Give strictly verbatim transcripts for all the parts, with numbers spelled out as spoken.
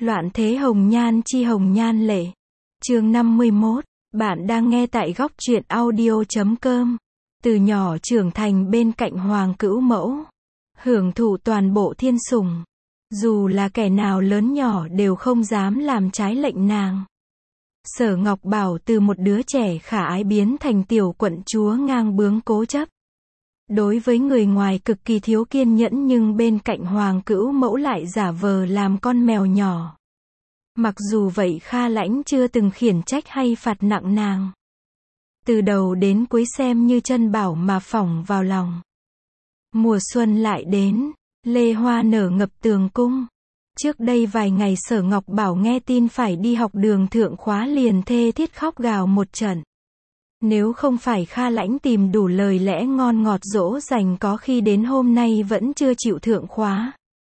Loạn thế hồng nhan chi hồng nhan lệ. Chương năm mươi mốt. Bạn đang nghe tại góc truyện audio chấm com. Từ nhỏ trưởng thành bên cạnh Hoàng Cữu Mẫu, hưởng thụ toàn bộ thiên sủng. Dù là kẻ nào lớn nhỏ đều không dám làm trái lệnh nàng. Sở Ngọc Bảo từ một đứa trẻ khả ái biến thành tiểu quận chúa ngang bướng cố chấp. Đối với người ngoài cực kỳ thiếu kiên nhẫn, nhưng bên cạnh Hoàng Cữu Mẫu lại giả vờ làm con mèo nhỏ. Mặc dù vậy Kha Lãnh chưa từng khiển trách hay phạt nặng nàng. Từ đầu đến cuối xem như chân bảo mà phỏng vào lòng. Mùa xuân lại đến, lê hoa nở ngập tường cung. Trước đây vài ngày Sở Ngọc Bảo nghe tin phải đi học đường thượng khóa liền thê thiết khóc gào một trận. Nếu không phải Kha Lãnh tìm đủ lời lẽ ngon ngọt dỗ dành, có khi đến hôm nay vẫn chưa chịu thượng khóa.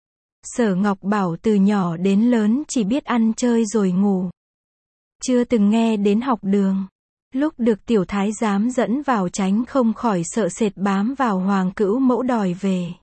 Sở Ngọc Bảo từ nhỏ đến lớn chỉ biết ăn chơi rồi ngủ. Chưa từng nghe đến học đường. Lúc được tiểu thái giám dẫn vào tránh không khỏi sợ sệt bám vào Hoàng Cữu Mẫu đòi về.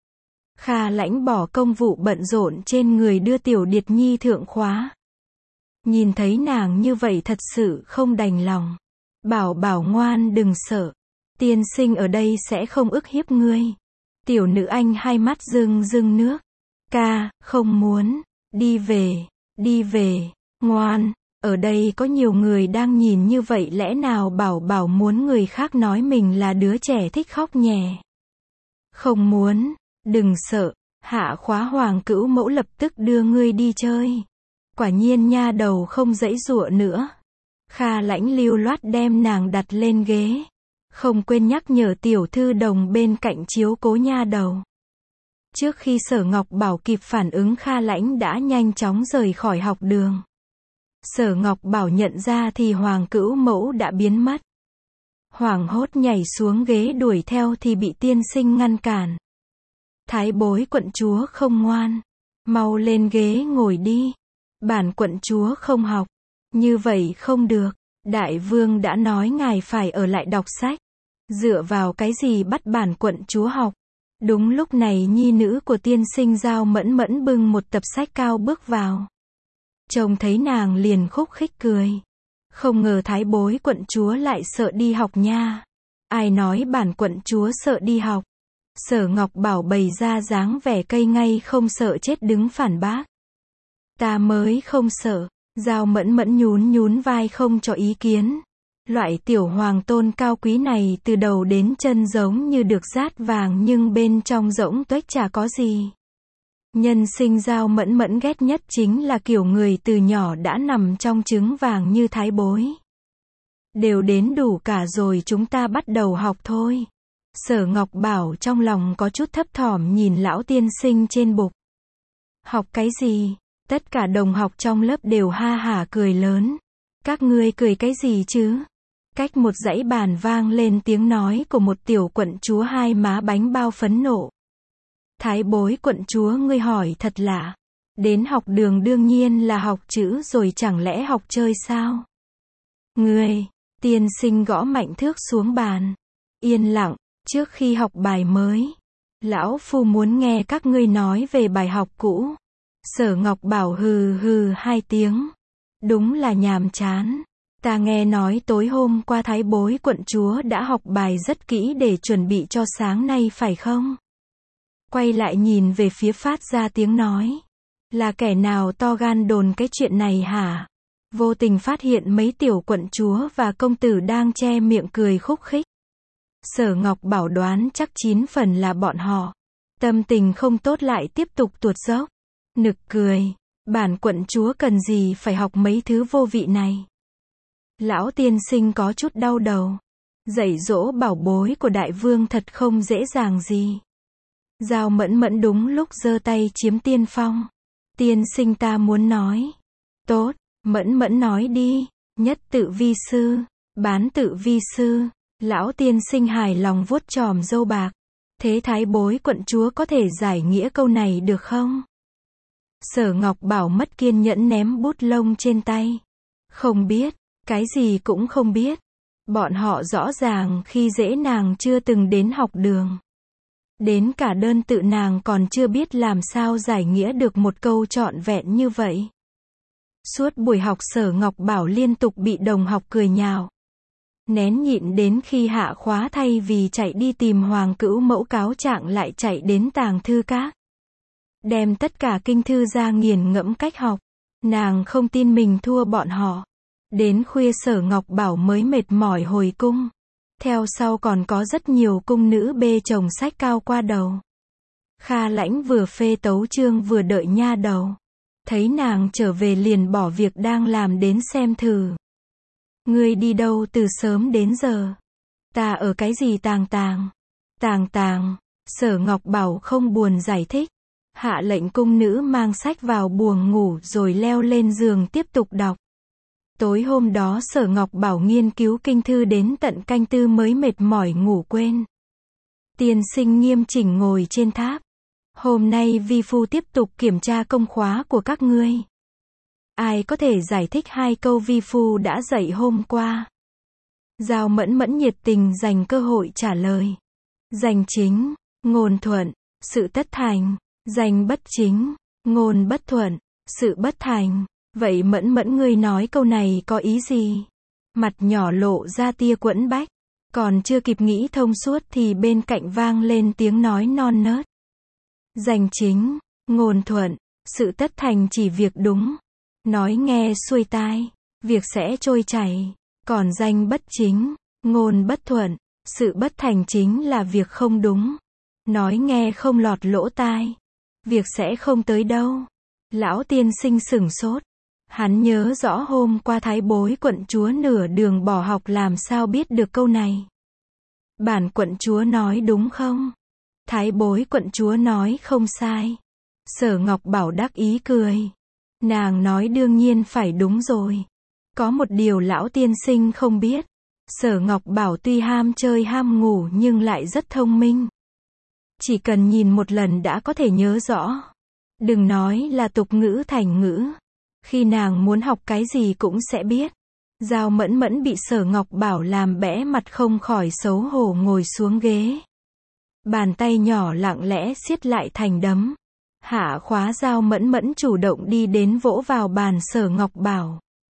Kha Lãnh bỏ công vụ bận rộn trên người đưa tiểu Điệt Nhi thượng khóa. Nhìn thấy nàng như vậy thật sự không đành lòng. Bảo bảo ngoan đừng sợ. Tiên sinh ở đây sẽ không ức hiếp ngươi. Tiểu nữ anh hai mắt rưng rưng nước. Ca, không muốn. Đi về, đi về, ngoan. Ở đây có nhiều người đang nhìn như vậy, lẽ nào bảo bảo muốn người khác nói mình là đứa trẻ thích khóc nhè. Không muốn, đừng sợ. Hạ khóa Hoàng Cữu Mẫu lập tức đưa ngươi đi chơi. Quả nhiên nha đầu không giãy giụa nữa. Kha Lãnh lưu loát đem nàng đặt lên ghế. Không quên nhắc nhở tiểu thư đồng bên cạnh chiếu cố nha đầu. Trước khi Sở Ngọc Bảo kịp phản ứng, Kha Lãnh đã nhanh chóng rời khỏi học đường. Sở Ngọc Bảo nhận ra thì Hoàng Cữu Mẫu đã biến mất. Hoảng hốt nhảy xuống ghế đuổi theo thì bị tiên sinh ngăn cản. Thái bối quận chúa không ngoan. Mau lên ghế ngồi đi. Bản quận chúa không học. Như vậy không được. Đại vương đã nói ngài phải ở lại đọc sách. Dựa vào cái gì bắt bản quận chúa học? Đúng lúc này nhi nữ của tiên sinh Giao Mẫn Mẫn bưng một tập sách cao bước vào. Trông thấy nàng liền khúc khích cười. Không ngờ thái bối quận chúa lại sợ đi học nha. Ai nói bản quận chúa sợ đi học? Sở Ngọc Bảo bày ra dáng vẻ cây ngay không sợ chết đứng phản bác. Ta mới không sợ. Giao Mẫn Mẫn nhún nhún vai không cho ý kiến. Loại tiểu hoàng tôn cao quý này từ đầu đến chân giống như được dát vàng nhưng bên trong rỗng tuếch chả có gì. Nhân sinh Giao Mẫn Mẫn ghét nhất chính là kiểu người từ nhỏ đã nằm trong trứng vàng như thái bối. Đều đến đủ cả rồi, chúng ta bắt đầu học thôi. Sở Ngọc Bảo trong lòng có chút thấp thỏm nhìn lão tiên sinh trên bục. Học cái gì? Tất cả đồng học trong lớp đều ha hả cười lớn. Các ngươi cười cái gì chứ? Cách một dãy bàn vang lên tiếng nói của một tiểu quận chúa hai má bánh bao phẫn nộ. Thái bối quận chúa, ngươi hỏi thật lạ. Đến học đường đương nhiên là học chữ rồi, chẳng lẽ học chơi sao? Ngươi, tiên sinh gõ mạnh thước xuống bàn. Yên lặng, trước khi học bài mới. Lão phu muốn nghe các ngươi nói về bài học cũ. Sở Ngọc Bảo hừ hừ hai tiếng. Đúng là nhàm chán. Ta nghe nói tối hôm qua thái bối quận chúa đã học bài rất kỹ để chuẩn bị cho sáng nay phải không? Quay lại nhìn về phía phát ra tiếng nói. Là kẻ nào to gan đồn cái chuyện này hả? Vô tình phát hiện mấy tiểu quận chúa và công tử đang che miệng cười khúc khích. Sở Ngọc Bảo đoán chắc chín phần là bọn họ. Tâm tình không tốt lại tiếp tục tuột dốc. Nực cười. Bản quận chúa cần gì phải học mấy thứ vô vị này? Lão tiên sinh có chút đau đầu. Dạy dỗ bảo bối của đại vương thật không dễ dàng gì. Giao Mẫn Mẫn đúng lúc giơ tay chiếm tiên phong. Tiên sinh ta muốn nói. Tốt, Mẫn Mẫn nói đi. Nhất tự vi sư, bán tự vi sư. Lão tiên sinh hài lòng vuốt chòm râu bạc. Thế thái bối quận chúa có thể giải nghĩa câu này được không? Sở Ngọc Bảo mất kiên nhẫn ném bút lông trên tay. Không biết, cái gì cũng không biết. Bọn họ rõ ràng khi dễ nàng chưa từng đến học đường. Đến cả đơn tự nàng còn chưa biết làm sao giải nghĩa được một câu trọn vẹn như vậy. Suốt buổi học Sở Ngọc Bảo liên tục bị đồng học cười nhạo. Nén nhịn đến khi hạ khóa thay vì chạy đi tìm Hoàng Cữu Mẫu cáo trạng lại chạy đến tàng thư các. Đem tất cả kinh thư ra nghiền ngẫm cách học. Nàng không tin mình thua bọn họ. Đến khuya Sở Ngọc Bảo mới mệt mỏi hồi cung. Theo sau còn có rất nhiều cung nữ bê chồng sách cao qua đầu. Kha Lãnh vừa phê tấu chương vừa đợi nha đầu. Thấy nàng trở về liền bỏ việc đang làm đến xem thử. Ngươi đi đâu từ sớm đến giờ? Ta ở cái gì tàng tàng? Tàng tàng. Sở Ngọc Bảo không buồn giải thích. Hạ lệnh cung nữ mang sách vào buồng ngủ rồi leo lên giường tiếp tục đọc. Tối hôm đó Sở Ngọc Bảo nghiên cứu kinh thư đến tận canh tư mới mệt mỏi ngủ quên. Tiên sinh nghiêm chỉnh ngồi trên tháp. Hôm nay vi phu tiếp tục kiểm tra công khóa của các ngươi. Ai có thể giải thích hai câu vi phu đã dạy hôm qua? Giao Mẫn Mẫn nhiệt tình dành cơ hội trả lời. Danh chính, ngôn thuận, sự tất thành. Danh bất chính, ngôn bất thuận, sự bất thành. Vậy Mẫn Mẫn ngươi nói câu này có ý gì? Mặt nhỏ lộ ra tia quẫn bách. Còn chưa kịp nghĩ thông suốt thì bên cạnh vang lên tiếng nói non nớt. Danh chính, ngôn thuận, sự tất thành chỉ việc đúng. Nói nghe xuôi tai, việc sẽ trôi chảy. Còn danh bất chính, ngôn bất thuận, sự bất thành chính là việc không đúng. Nói nghe không lọt lỗ tai, việc sẽ không tới đâu. Lão tiên sinh sửng sốt. Hắn nhớ rõ hôm qua Thái Bối quận chúa nửa đường bỏ học làm sao biết được câu này. Bản quận chúa nói đúng không? Thái Bối quận chúa nói không sai. Sở Ngọc Bảo đắc ý cười. Nàng nói đương nhiên phải đúng rồi. Có một điều lão tiên sinh không biết. Sở Ngọc Bảo tuy ham chơi ham ngủ nhưng lại rất thông minh. Chỉ cần nhìn một lần đã có thể nhớ rõ. Đừng nói là tục ngữ thành ngữ. Khi nàng muốn học cái gì cũng sẽ biết. Giao Mẫn Mẫn bị Sở Ngọc Bảo làm bẽ mặt không khỏi xấu hổ ngồi xuống ghế. Bàn tay nhỏ lặng lẽ siết lại thành đấm. Hạ khóa Giao Mẫn Mẫn chủ động đi đến vỗ vào bàn Sở Ngọc Bảo.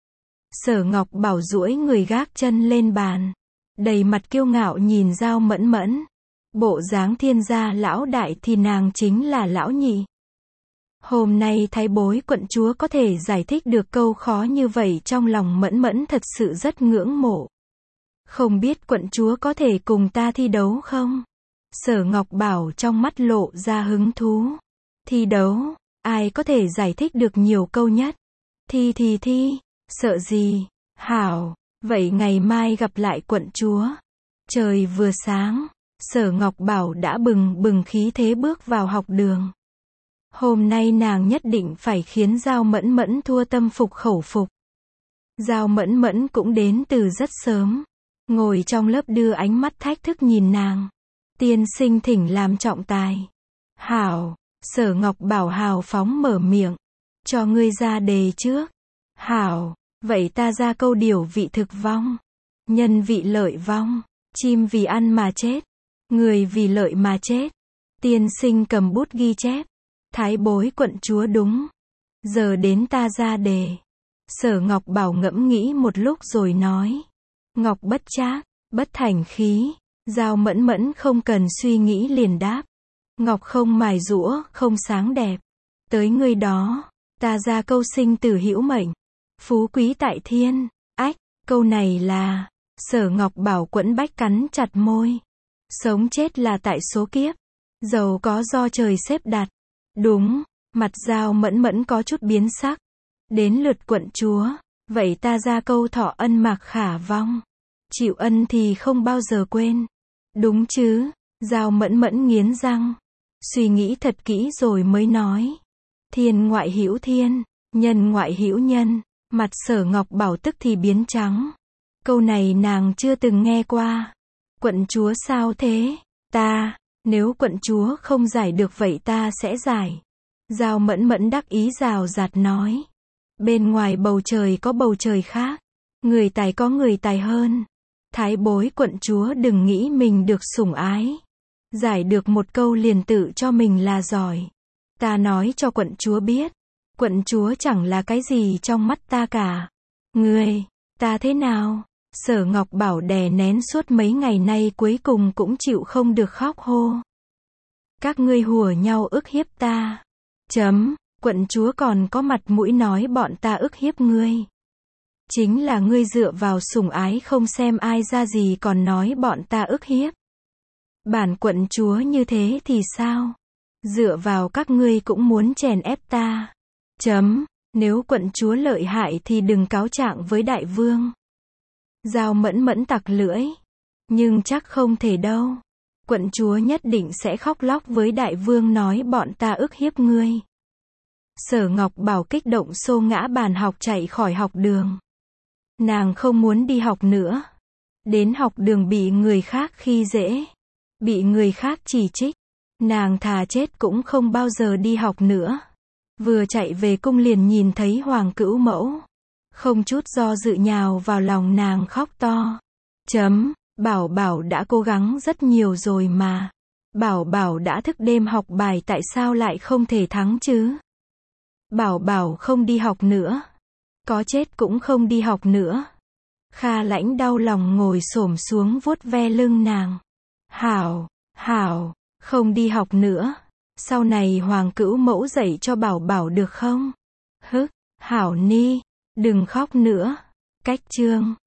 Sở Ngọc Bảo duỗi người gác chân lên bàn. Đầy mặt kiêu ngạo nhìn Giao Mẫn Mẫn. Bộ dáng thiên gia lão đại thì nàng chính là lão nhị. Hôm nay Thái Bối quận chúa có thể giải thích được câu khó như vậy trong lòng Mẫn Mẫn thật sự rất ngưỡng mộ. Không biết quận chúa có thể cùng ta thi đấu không? Sở Ngọc Bảo trong mắt lộ ra hứng thú. Thi đấu? Ai có thể giải thích được nhiều câu nhất? Thi thì thi, sợ gì? Hảo, vậy ngày mai gặp lại quận chúa. Trời vừa sáng, Sở Ngọc Bảo đã bừng bừng khí thế bước vào học đường. Hôm nay nàng nhất định phải khiến Giao Mẫn Mẫn thua tâm phục khẩu phục. Giao Mẫn Mẫn cũng đến từ rất sớm. Ngồi trong lớp đưa ánh mắt thách thức nhìn nàng. Tiên sinh thỉnh làm trọng tài. Hảo, Sở Ngọc Bảo hào phóng mở miệng. Cho ngươi ra đề trước. Hảo, vậy ta ra câu điều vị thực vong. Nhân vị lợi vong. Chim vì ăn mà chết. Người vì lợi mà chết. Tiên sinh cầm bút ghi chép. Thái Bối quận chúa đúng. Giờ đến ta ra đề. Sở Ngọc Bảo ngẫm nghĩ một lúc rồi nói. Ngọc bất trác, bất thành khí. Giao Mẫn Mẫn không cần suy nghĩ liền đáp. Ngọc không mài giũa, không sáng đẹp. Tới ngươi đó, ta ra câu sinh tử hữu mệnh. Phú quý tại thiên. Ách, câu này là. Sở Ngọc Bảo quẫn bách cắn chặt môi. Sống chết là tại số kiếp. Giàu có do trời xếp đặt. Đúng, mặt Giao Mẫn Mẫn có chút biến sắc. Đến lượt quận chúa, vậy ta ra câu thọ ân mạc khả vong. Chịu ân thì không bao giờ quên. Đúng chứ? Giao Mẫn Mẫn nghiến răng. Suy nghĩ thật kỹ rồi mới nói. Thiên ngoại hữu thiên, nhân ngoại hữu nhân. Mặt Sở Ngọc Bảo tức thì biến trắng. Câu này nàng chưa từng nghe qua. Quận chúa sao thế? Ta, nếu quận chúa không giải được vậy ta sẽ giải. Giao Mẫn Mẫn đắc ý rào rạt nói. Bên ngoài bầu trời có bầu trời khác. Người tài có người tài hơn. Thái Bối quận chúa đừng nghĩ mình được sủng ái. Giải được một câu liền tự cho mình là giỏi. Ta nói cho quận chúa biết. Quận chúa chẳng là cái gì trong mắt ta cả. Ngươi, ta thế nào? Sở Ngọc Bảo đè nén suốt mấy ngày nay cuối cùng cũng chịu không được khóc hô. Các ngươi hùa nhau ức hiếp ta. Chấm, quận chúa còn có mặt mũi nói bọn ta ức hiếp ngươi. Chính là ngươi dựa vào sủng ái không xem ai ra gì còn nói bọn ta ức hiếp. Bản quận chúa như thế thì sao? Dựa vào các ngươi cũng muốn chèn ép ta. Chấm, nếu quận chúa lợi hại thì đừng cáo trạng với đại vương. Giao Mẫn Mẫn tặc lưỡi. Nhưng chắc không thể đâu. Quận chúa nhất định sẽ khóc lóc với đại vương nói bọn ta ức hiếp ngươi. Sở Ngọc Bảo kích động xô ngã bàn học chạy khỏi học đường. Nàng không muốn đi học nữa. Đến học đường bị người khác khi dễ. Bị người khác chỉ trích. Nàng thà chết cũng không bao giờ đi học nữa. Vừa chạy về cung liền nhìn thấy Hoàng Cữu Mẫu. Không chút do dự nhào vào lòng nàng khóc to. Chấm, Bảo Bảo đã cố gắng rất nhiều rồi mà. Bảo Bảo đã thức đêm học bài tại sao lại không thể thắng chứ? Bảo Bảo không đi học nữa. Có chết cũng không đi học nữa. Kha Lãnh đau lòng ngồi xổm xuống vuốt ve lưng nàng. Hảo, hảo, không đi học nữa. Sau này Hoàng Cữu Mẫu dạy cho Bảo Bảo được không? Hức, hảo ni, đừng khóc nữa. Cách chương